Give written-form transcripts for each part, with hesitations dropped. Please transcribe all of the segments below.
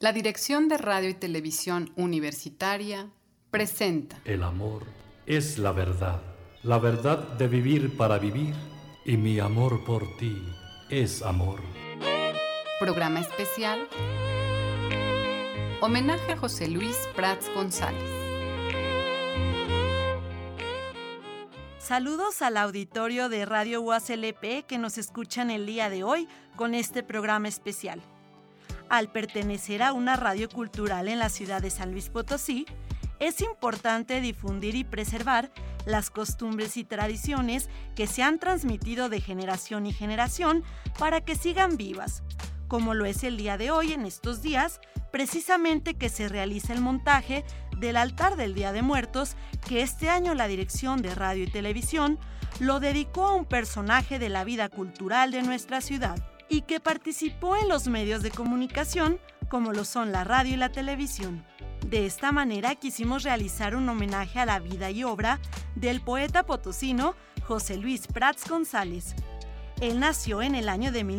La Dirección de Radio y Televisión Universitaria presenta El amor es la verdad de vivir para vivir, y mi amor por ti es amor. Programa especial Homenaje a José Luis Prats González. Saludos al auditorio de Radio UASLP que nos escuchan el día de hoy con este programa especial. Al pertenecer a una radio cultural en la ciudad de San Luis Potosí, es importante difundir y preservar las costumbres y tradiciones que se han transmitido de generación y generación para que sigan vivas, como lo es el día de hoy en estos días, precisamente que se realiza el montaje del altar del Día de Muertos, que este año la Dirección de Radio y Televisión lo dedicó a un personaje de la vida cultural de nuestra ciudad y que participó en los medios de comunicación como lo son la radio y la televisión. De esta manera quisimos realizar un homenaje a la vida y obra del poeta potosino José Luis Prats González. Él nació en el año de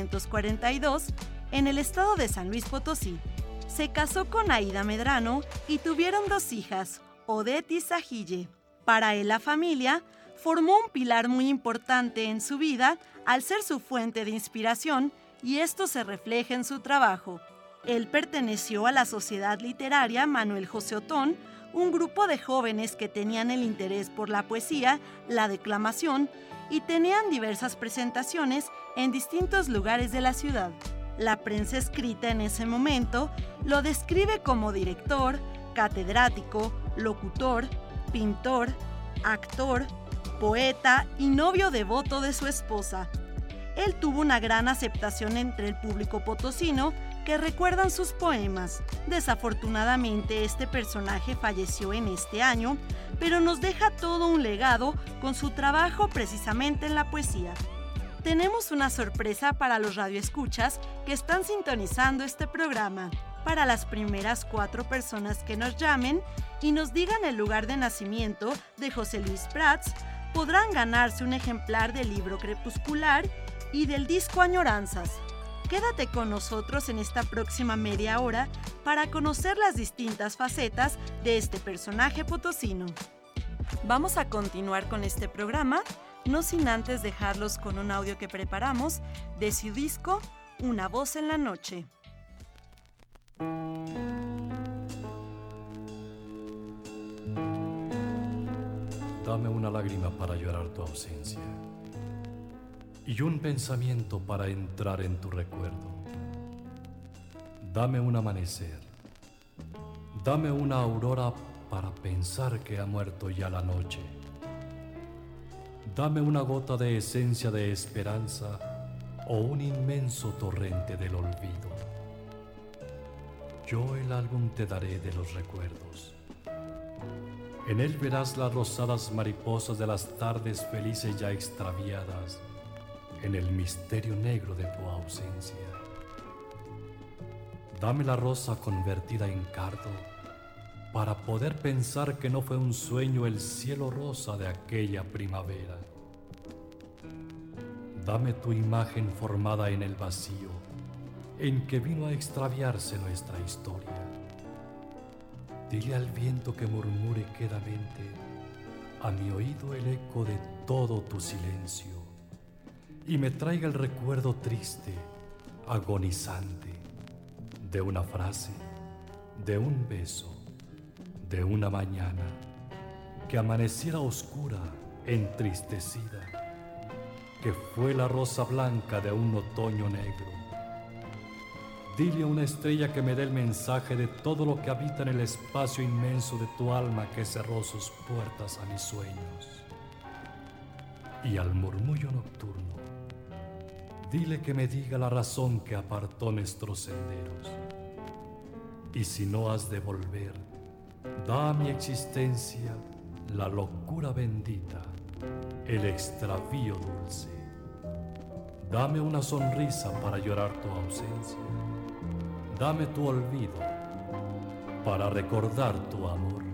1942 en el estado de San Luis Potosí. Se casó con Aida Medrano y tuvieron 2 hijas, Odette y Sajille. Para él la familia formó un pilar muy importante en su vida al ser su fuente de inspiración, y esto se refleja en su trabajo. Él perteneció a la Sociedad Literaria Manuel José Otón, un grupo de jóvenes que tenían el interés por la poesía, la declamación y tenían diversas presentaciones en distintos lugares de la ciudad. La prensa escrita en ese momento lo describe como director, catedrático, locutor, pintor, actor, poeta y novio devoto de su esposa. Él tuvo una gran aceptación entre el público potosino que recuerdan sus poemas. Desafortunadamente, este personaje falleció en este año, pero nos deja todo un legado con su trabajo precisamente en la poesía. Tenemos una sorpresa para los radioescuchas que están sintonizando este programa. Para las primeras 4 personas que nos llamen y nos digan el lugar de nacimiento de José Luis Prats, podrán ganarse un ejemplar del libro Crepuscular y del disco Añoranzas. Quédate con nosotros en esta próxima media hora para conocer las distintas facetas de este personaje potosino. Vamos a continuar con este programa, no sin antes dejarlos con un audio que preparamos de su disco Una voz en la noche. Dame una lágrima para llorar tu ausencia y un pensamiento para entrar en tu recuerdo. Dame un amanecer, dame una aurora para pensar que ha muerto ya la noche. Dame una gota de esencia de esperanza o un inmenso torrente del olvido. Yo el álbum te daré de los recuerdos. En él verás las rosadas mariposas de las tardes felices ya extraviadas en el misterio negro de tu ausencia. Dame la rosa convertida en cardo para poder pensar que no fue un sueño el cielo rosa de aquella primavera. Dame tu imagen formada en el vacío en que vino a extraviarse nuestra historia. Dile al viento que murmure quedamente a mi oído el eco de todo tu silencio y me traiga el recuerdo triste, agonizante, de una frase, de un beso, de una mañana que amaneciera oscura, entristecida, que fue la rosa blanca de un otoño negro. Dile a una estrella que me dé el mensaje de todo lo que habita en el espacio inmenso de tu alma que cerró sus puertas a mis sueños. Y al murmullo nocturno, dile que me diga la razón que apartó nuestros senderos. Y si no has de volver, da a mi existencia la locura bendita, el extravío dulce. Dame una sonrisa para llorar tu ausencia. Dame tu olvido para recordar tu amor.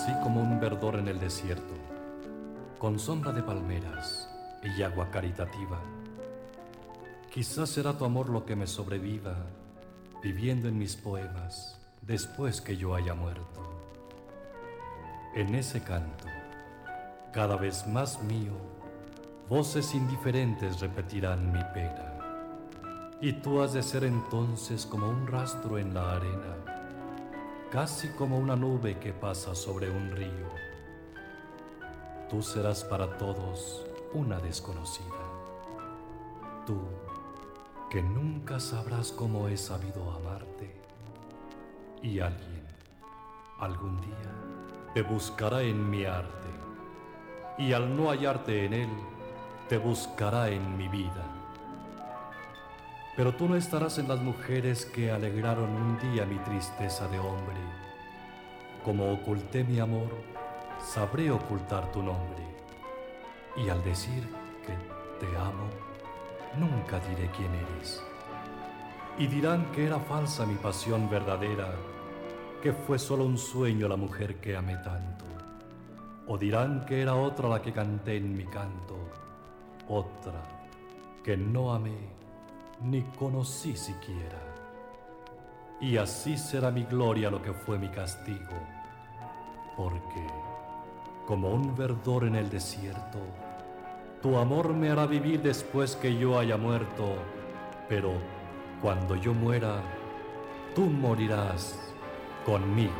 así como un verdor en el desierto, con sombra de palmeras y agua caritativa. Quizás será tu amor lo que me sobreviva, viviendo en mis poemas después que yo haya muerto. En ese canto, cada vez más mío, voces indiferentes repetirán mi pena. Y tú has de ser entonces como un rastro en la arena, casi como una nube que pasa sobre un río. Tú serás para todos una desconocida. Tú, que nunca sabrás cómo he sabido amarte. Y alguien, algún día, te buscará en mi arte. Y al no hallarte en él, te buscará en mi vida. Pero tú no estarás en las mujeres que alegraron un día mi tristeza de hombre. Como oculté mi amor, sabré ocultar tu nombre. Y al decir que te amo, nunca diré quién eres. Y dirán que era falsa mi pasión verdadera, que fue solo un sueño la mujer que amé tanto. O dirán que era otra la que canté en mi canto, otra que no amé ni conocí siquiera. Y así será mi gloria lo que fue mi castigo, porque, como un verdor en el desierto, tu amor me hará vivir después que yo haya muerto, pero cuando yo muera, tú morirás conmigo.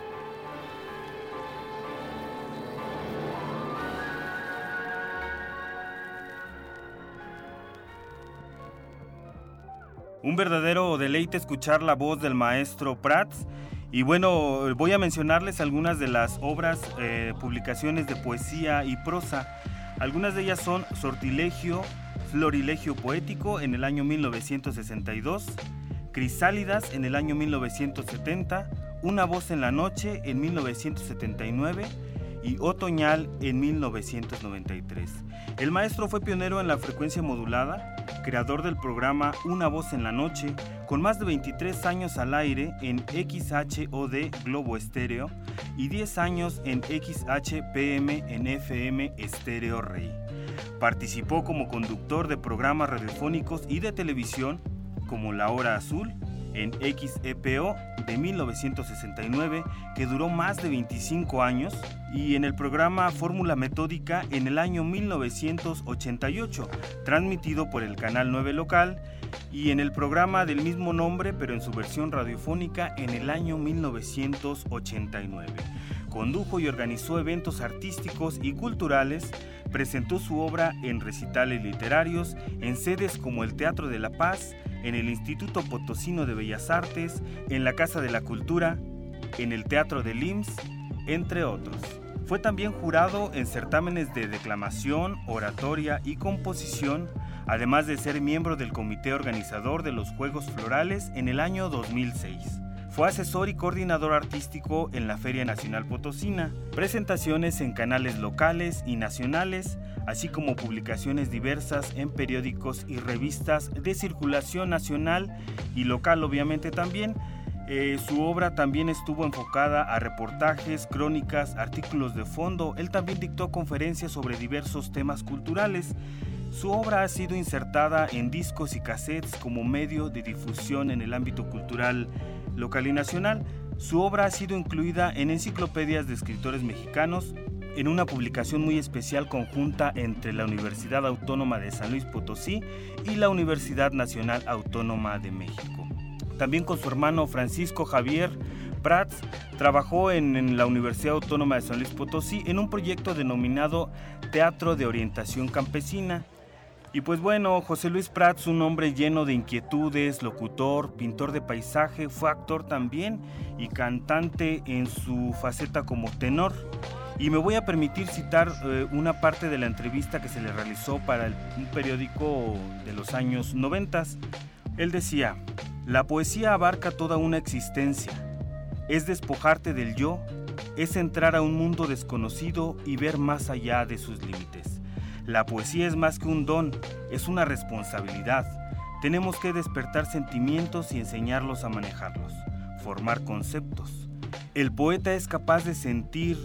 Un verdadero deleite escuchar la voz del maestro Prats. Y bueno, voy a mencionarles algunas de las obras, publicaciones de poesía y prosa. Algunas de ellas son Sortilegio, Florilegio Poético en el año 1962, Crisálidas en el año 1970, Una voz en la noche en 1979 y Otoñal en 1993. El maestro fue pionero en la frecuencia modulada, creador del programa Una voz en la noche, con más de 23 años al aire en XHOD Globo Estéreo y 10 años en XHPM en FM Estéreo Rey. Participó como conductor de programas radiofónicos y de televisión como La Hora Azul en XEPO de 1969, que duró más de 25 años, y en el programa Fórmula Metódica en el año 1988, transmitido por el Canal 9 local, y en el programa del mismo nombre, pero en su versión radiofónica, en el año 1989. Condujo y organizó eventos artísticos y culturales, presentó su obra en recitales literarios, en sedes como el Teatro de la Paz, en el Instituto Potosino de Bellas Artes, en la Casa de la Cultura, en el Teatro del IMSS, entre otros. Fue también jurado en certámenes de declamación, oratoria y composición, además de ser miembro del comité organizador de los Juegos Florales en el año 2006. Fue asesor y coordinador artístico en la Feria Nacional Potosina, presentaciones en canales locales y nacionales, así como publicaciones diversas en periódicos y revistas de circulación nacional y local, obviamente también. Su obra también estuvo enfocada a reportajes, crónicas, artículos de fondo. Él también dictó conferencias sobre diversos temas culturales. Su obra ha sido insertada en discos y cassettes como medio de difusión en el ámbito cultural local y nacional. Su obra ha sido incluida en enciclopedias de escritores mexicanos, en una publicación muy especial conjunta entre la Universidad Autónoma de San Luis Potosí y la Universidad Nacional Autónoma de México. También con su hermano Francisco Javier Prats trabajó en la Universidad Autónoma de San Luis Potosí en un proyecto denominado Teatro de Orientación Campesina. Y pues bueno, José Luis Prats, un hombre lleno de inquietudes, locutor, pintor de paisaje, fue actor también y cantante en su faceta como tenor. Y me voy a permitir citar una parte de la entrevista que se le realizó para un periódico de los años 90. Él decía: la poesía abarca toda una existencia, es despojarte del yo, es entrar a un mundo desconocido y ver más allá de sus límites. La poesía es más que un don, es una responsabilidad. Tenemos que despertar sentimientos y enseñarlos a manejarlos, formar conceptos. El poeta es capaz de sentir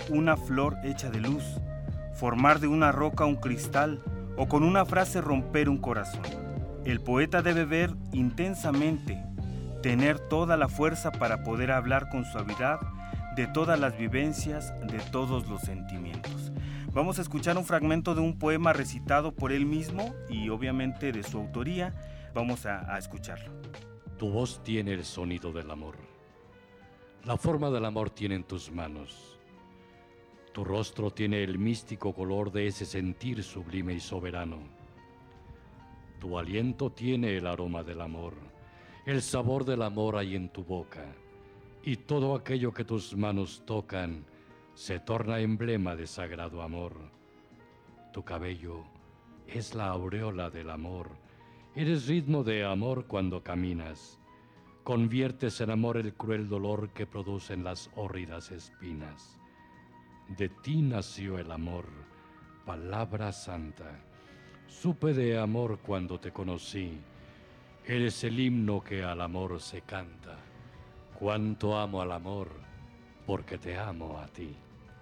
una flor hecha de luz, formar de una roca un cristal o con una frase romper un corazón. El poeta debe ver intensamente, tener toda la fuerza para poder hablar con suavidad de todas las vivencias, de todos los sentimientos. Vamos a escuchar un fragmento de un poema recitado por él mismo y obviamente de su autoría. Vamos a escucharlo. Tu voz tiene el sonido del amor. La forma del amor tiene en tus manos. Tu rostro tiene el místico color de ese sentir sublime y soberano. Tu aliento tiene el aroma del amor. El sabor del amor hay en tu boca. Y todo aquello que tus manos tocan se torna emblema de sagrado amor. Tu cabello es la aureola del amor. Eres ritmo de amor cuando caminas. Conviertes en amor el cruel dolor que producen las hórridas espinas. De ti nació el amor, palabra santa. Supe de amor cuando te conocí. Eres el himno que al amor se canta. Cuánto amo al amor, porque te amo a ti.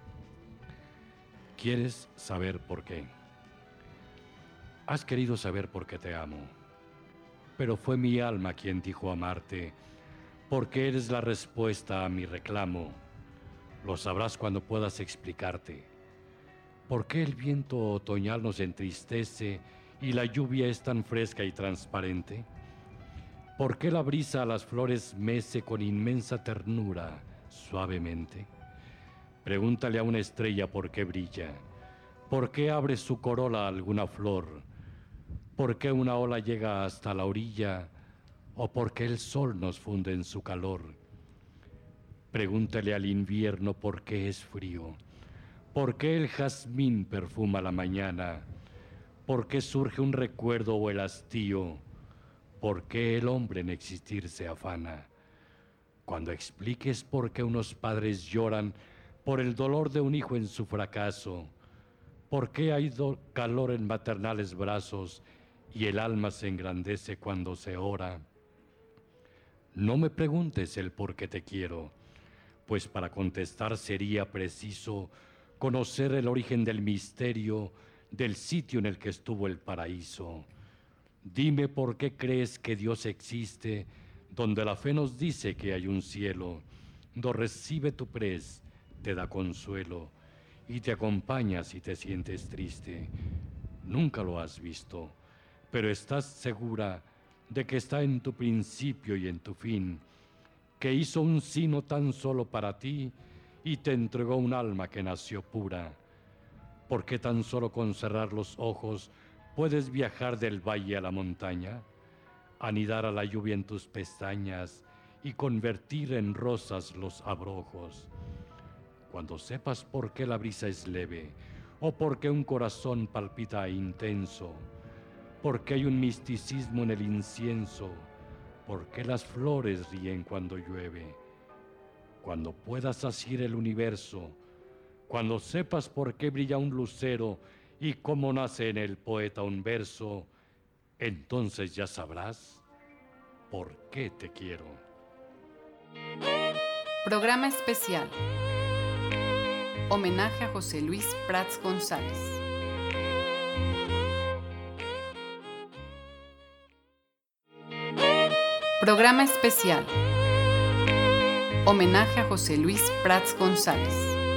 ¿Quieres saber por qué? Has querido saber por qué te amo, pero fue mi alma quien dijo amarte, porque eres la respuesta a mi reclamo. Lo sabrás cuando puedas explicarte. ¿Por qué el viento otoñal nos entristece y la lluvia es tan fresca y transparente? ¿Por qué la brisa a las flores mece con inmensa ternura, suavemente? Pregúntale a una estrella por qué brilla, por qué abre su corola alguna flor, por qué una ola llega hasta la orilla o por qué el sol nos funde en su calor. Pregúntale al invierno por qué es frío, por qué el jazmín perfuma la mañana, por qué surge un recuerdo o el hastío, por qué el hombre en existir se afana. Cuando expliques por qué unos padres lloran por el dolor de un hijo en su fracaso, por qué hay calor en maternales brazos y el alma se engrandece cuando se ora. No me preguntes el por qué te quiero, pues para contestar sería preciso conocer el origen del misterio del sitio en el que estuvo el paraíso. Dime por qué crees que Dios existe, donde la fe nos dice que hay un cielo, donde recibe tu prez, te da consuelo y te acompaña si te sientes triste. Nunca lo has visto, pero estás segura de que está en tu principio y en tu fin, que hizo un sino tan solo para ti y te entregó un alma que nació pura. ¿Por qué tan solo con cerrar los ojos puedes viajar del valle a la montaña, anidar a la lluvia en tus pestañas y convertir en rosas los abrojos? Cuando sepas por qué la brisa es leve, o por qué un corazón palpita intenso, por qué hay un misticismo en el incienso, por qué las flores ríen cuando llueve, cuando puedas asir el universo, cuando sepas por qué brilla un lucero y cómo nace en el poeta un verso, entonces ya sabrás por qué te quiero. Programa especial. Homenaje a José Luis Prats González. Programa especial. Homenaje a José Luis Prats González.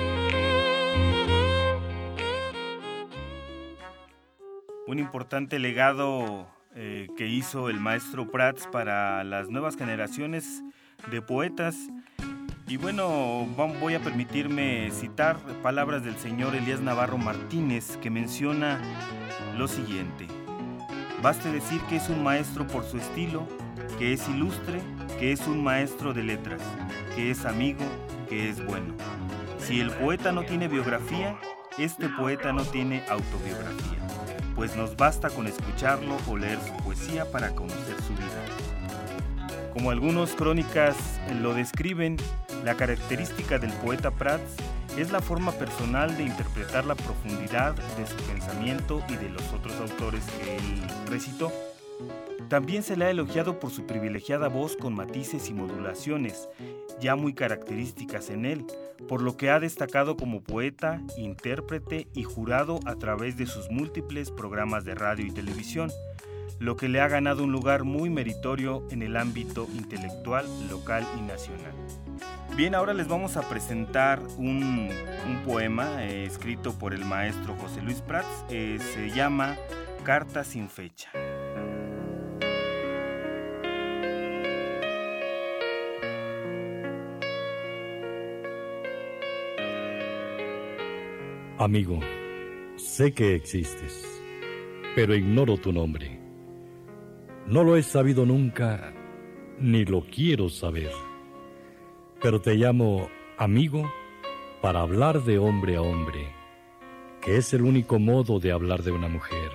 Un importante legado que hizo el maestro Prats para las nuevas generaciones de poetas. Y bueno, voy a permitirme citar palabras del señor Elías Navarro Martínez, que menciona lo siguiente: baste decir que es un maestro por su estilo, que es ilustre, que es un maestro de letras, que es amigo, que es bueno. Si el poeta no tiene biografía, este poeta no tiene autobiografía, pues nos basta con escucharlo o leer su poesía para conocer su vida. Como algunos crónicas lo describen, la característica del poeta Prats es la forma personal de interpretar la profundidad de su pensamiento y de los otros autores que él recitó. También se le ha elogiado por su privilegiada voz con matices y modulaciones, ya muy características en él, por lo que ha destacado como poeta, intérprete y jurado a través de sus múltiples programas de radio y televisión, lo que le ha ganado un lugar muy meritorio en el ámbito intelectual local y nacional. Bien, ahora les vamos a presentar un poema escrito por el maestro José Luis Prats, se llama Carta sin fecha. Amigo, sé que existes, pero ignoro tu nombre. No lo he sabido nunca, ni lo quiero saber. Pero te llamo amigo para hablar de hombre a hombre, que es el único modo de hablar de una mujer.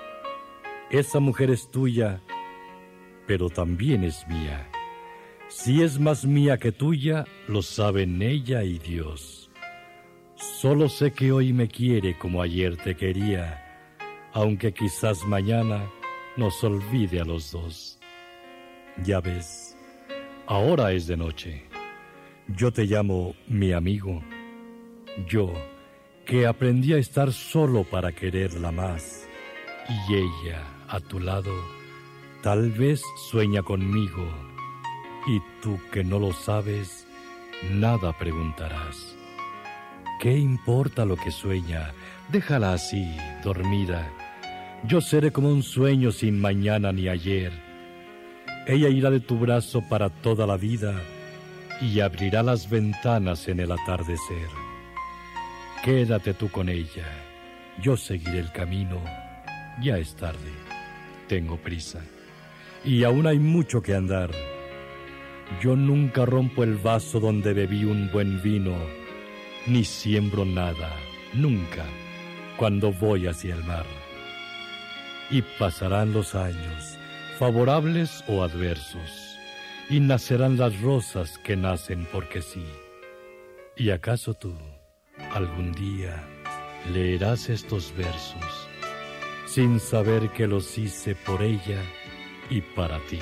Esa mujer es tuya, pero también es mía. Si es más mía que tuya, lo saben ella y Dios. Solo sé que hoy me quiere como ayer te quería, aunque quizás mañana nos olvide a los dos. Ya ves, ahora es de noche. Yo te llamo mi amigo. Yo, que aprendí a estar solo para quererla más, y ella, a tu lado, tal vez sueña conmigo, y tú que no lo sabes, nada preguntarás. ¿Qué importa lo que sueña? Déjala así, dormida. Yo seré como un sueño sin mañana ni ayer. Ella irá de tu brazo para toda la vida y abrirá las ventanas en el atardecer. Quédate tú con ella, yo seguiré el camino. Ya es tarde, tengo prisa y aún hay mucho que andar. Yo nunca rompo el vaso donde bebí un buen vino, ni siembro nada, nunca, cuando voy hacia el mar. Y pasarán los años, favorables o adversos, y nacerán las rosas que nacen porque sí. ¿Y acaso tú, algún día, leerás estos versos, sin saber que los hice por ella y para ti?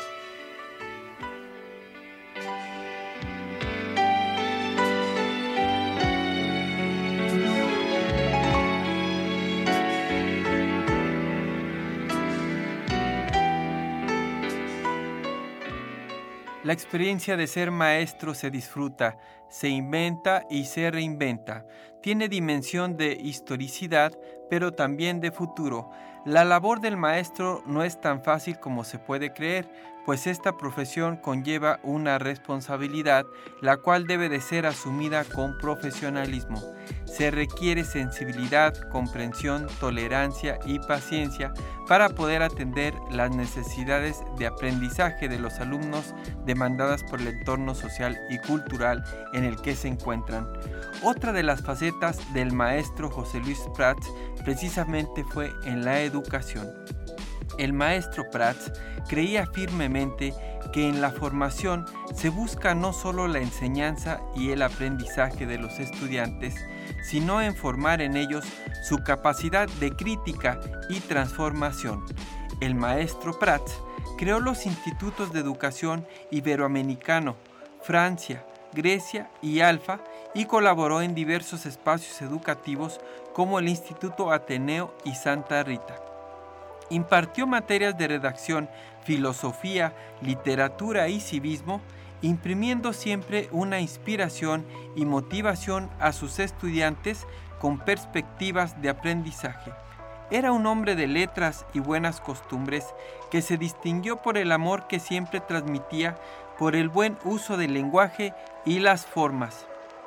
La experiencia de ser maestro se disfruta, se inventa y se reinventa. Tiene dimensión de historicidad, pero también de futuro. La labor del maestro no es tan fácil como se puede creer, pues esta profesión conlleva una responsabilidad, la cual debe de ser asumida con profesionalismo. Se requiere sensibilidad, comprensión, tolerancia y paciencia para poder atender las necesidades de aprendizaje de los alumnos demandadas por el entorno social y cultural en el que se encuentran. Otra de las facetas del maestro José Luis Prats precisamente fue en la educación. El maestro Prats creía firmemente que en la formación se busca no solo la enseñanza y el aprendizaje de los estudiantes, sino en formar en ellos su capacidad de crítica y transformación. El maestro Prats creó los institutos de educación iberoamericano, Francia, Grecia y Alfa, y colaboró en diversos espacios educativos como el Instituto Ateneo y Santa Rita. Impartió materias de redacción, filosofía, literatura y civismo, imprimiendo siempre una inspiración y motivación a sus estudiantes con perspectivas de aprendizaje. Era un hombre de letras y buenas costumbres que se distinguió por el amor que siempre transmitía, por el buen uso del lenguaje y las formas.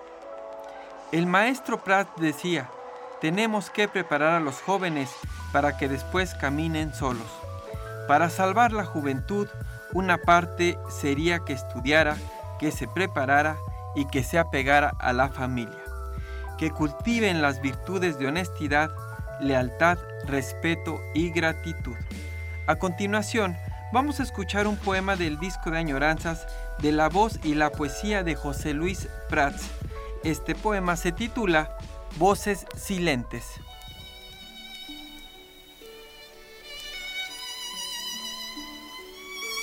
El maestro Prats decía: tenemos que preparar a los jóvenes para que después caminen solos. Para salvar la juventud, una parte sería que estudiara, que se preparara y que se apegara a la familia, que cultiven las virtudes de honestidad, lealtad, respeto y gratitud. A continuación, vamos a escuchar un poema del disco de añoranzas de la voz y la poesía de José Luis Prats. Este poema se titula Voces Silentes.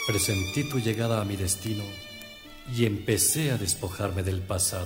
Presentí tu llegada a mi destino y empecé a despojarme del pasado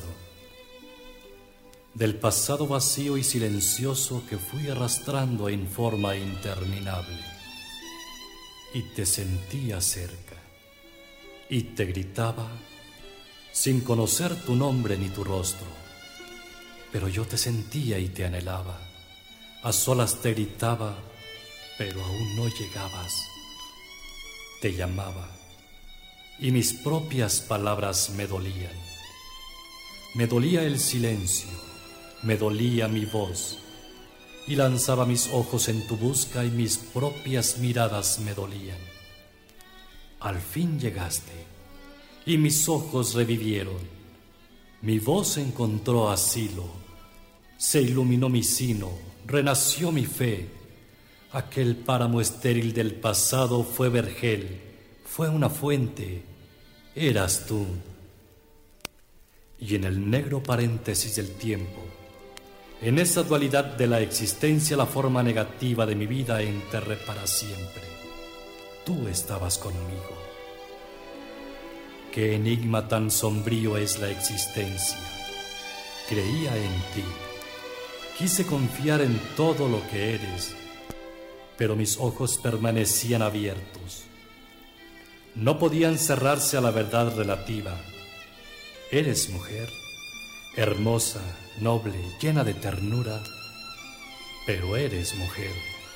vacío y silencioso que fui arrastrando en forma interminable. Y te sentía cerca, y te gritaba, sin conocer tu nombre ni tu rostro, pero yo te sentía y te anhelaba. A solas te gritaba, pero aún no llegabas. Te llamaba, y mis propias palabras me dolían. Me dolía el silencio, me dolía mi voz, y lanzaba mis ojos en tu busca y mis propias miradas me dolían. Al fin llegaste, y mis ojos revivieron. Mi voz encontró asilo, se iluminó mi sino, renació mi fe. Aquel páramo estéril del pasado fue vergel, fue una fuente, eras tú. Y en el negro paréntesis del tiempo, en esa dualidad de la existencia, la forma negativa de mi vida enterré para siempre. Tú estabas conmigo. Qué enigma tan sombrío es la existencia. Creía en ti. Quise confiar en todo lo que eres, pero mis ojos permanecían abiertos. No podían cerrarse a la verdad relativa. Eres mujer, hermosa, noble, llena de ternura, pero eres mujer.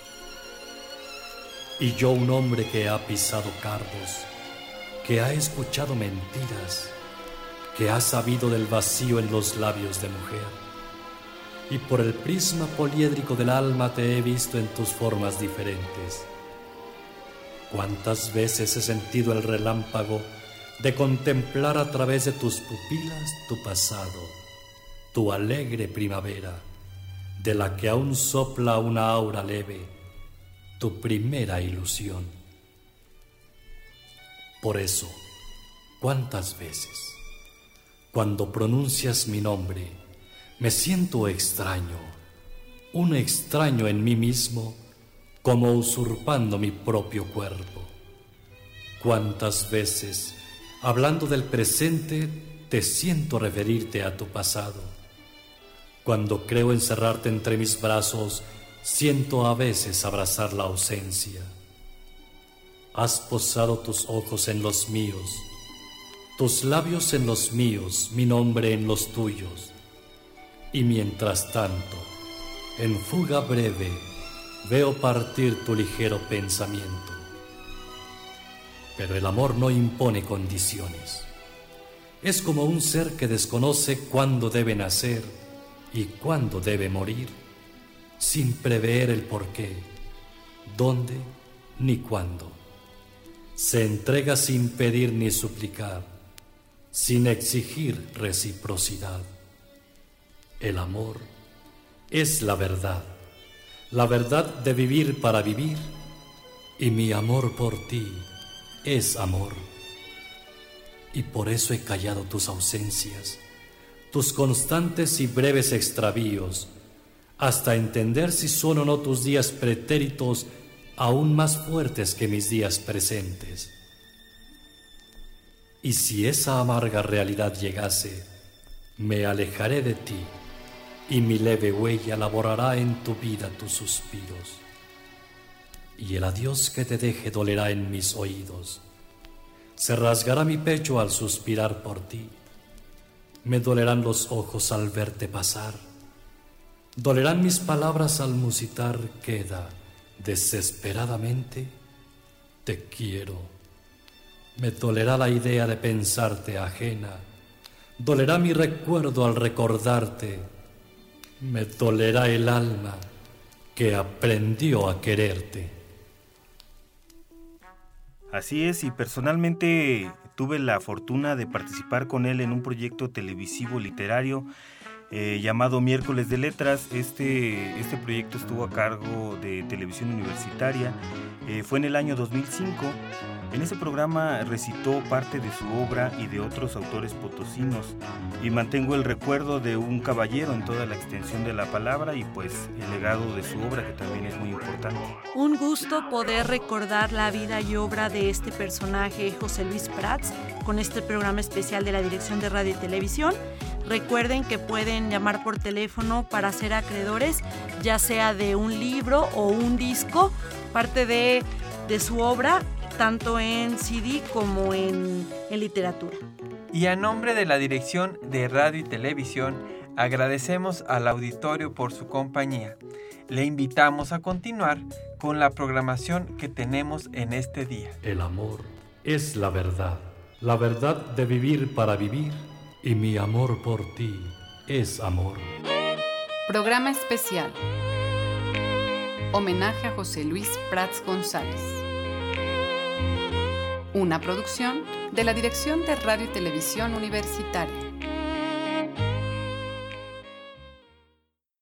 Y yo, un hombre que ha pisado cardos, que ha escuchado mentiras, que ha sabido del vacío en los labios de mujer, y por el prisma poliédrico del alma te he visto en tus formas diferentes. ¿Cuántas veces he sentido el relámpago de contemplar a través de tus pupilas tu pasado, tu alegre primavera, de la que aún sopla una aura leve, tu primera ilusión? Por eso, ¿cuántas veces, cuando pronuncias mi nombre, me siento extraño, un extraño en mí mismo, como usurpando mi propio cuerpo? ¿Cuántas veces, hablando del presente, te siento referirte a tu pasado? Cuando creo encerrarte entre mis brazos, siento a veces abrazar la ausencia. Has posado tus ojos en los míos, tus labios en los míos, mi nombre en los tuyos. Y mientras tanto, en fuga breve, veo partir tu ligero pensamiento. Pero el amor no impone condiciones. Es como un ser que desconoce cuándo debe nacer y cuándo debe morir, sin prever el porqué, dónde ni cuándo. Se entrega sin pedir ni suplicar, sin exigir reciprocidad. El amor es la verdad de vivir para vivir, y mi amor por ti es amor. Y por eso he callado tus ausencias, tus constantes y breves extravíos, hasta entender si son o no tus días pretéritos aún más fuertes que mis días presentes. Y si esa amarga realidad llegase, me alejaré de ti, y mi leve huella laborará en tu vida tus suspiros. Y el adiós que te deje dolerá en mis oídos. Se rasgará mi pecho al suspirar por ti. Me dolerán los ojos al verte pasar. Dolerán mis palabras al musitar queda desesperadamente, te quiero. Me dolerá la idea de pensarte ajena. Dolerá mi recuerdo al recordarte. Me dolerá el alma que aprendió a quererte. Así es, y personalmente tuve la fortuna de participar con él en un proyecto televisivo literario llamado Miércoles de Letras. Este proyecto estuvo a cargo de Televisión Universitaria, fue en el año 2005. En ese programa recitó parte de su obra y de otros autores potosinos, y mantengo el recuerdo de un caballero en toda la extensión de la palabra, y pues el legado de su obra, que también es muy importante. Un gusto poder recordar la vida y obra de este personaje, José Luis Prats, con este programa especial de la Dirección de Radio y Televisión. Recuerden que pueden llamar por teléfono para ser acreedores, ya sea de un libro o un disco, parte de su obra, tanto en CD como en literatura. Y a nombre de la Dirección de Radio y Televisión, agradecemos al auditorio por su compañía. Le invitamos a continuar con la programación que tenemos en este día. El amor es la verdad de vivir para vivir, y mi amor por ti es amor. Programa especial. Homenaje a José Luis Prats González. Una producción de la Dirección de Radio y Televisión Universitaria.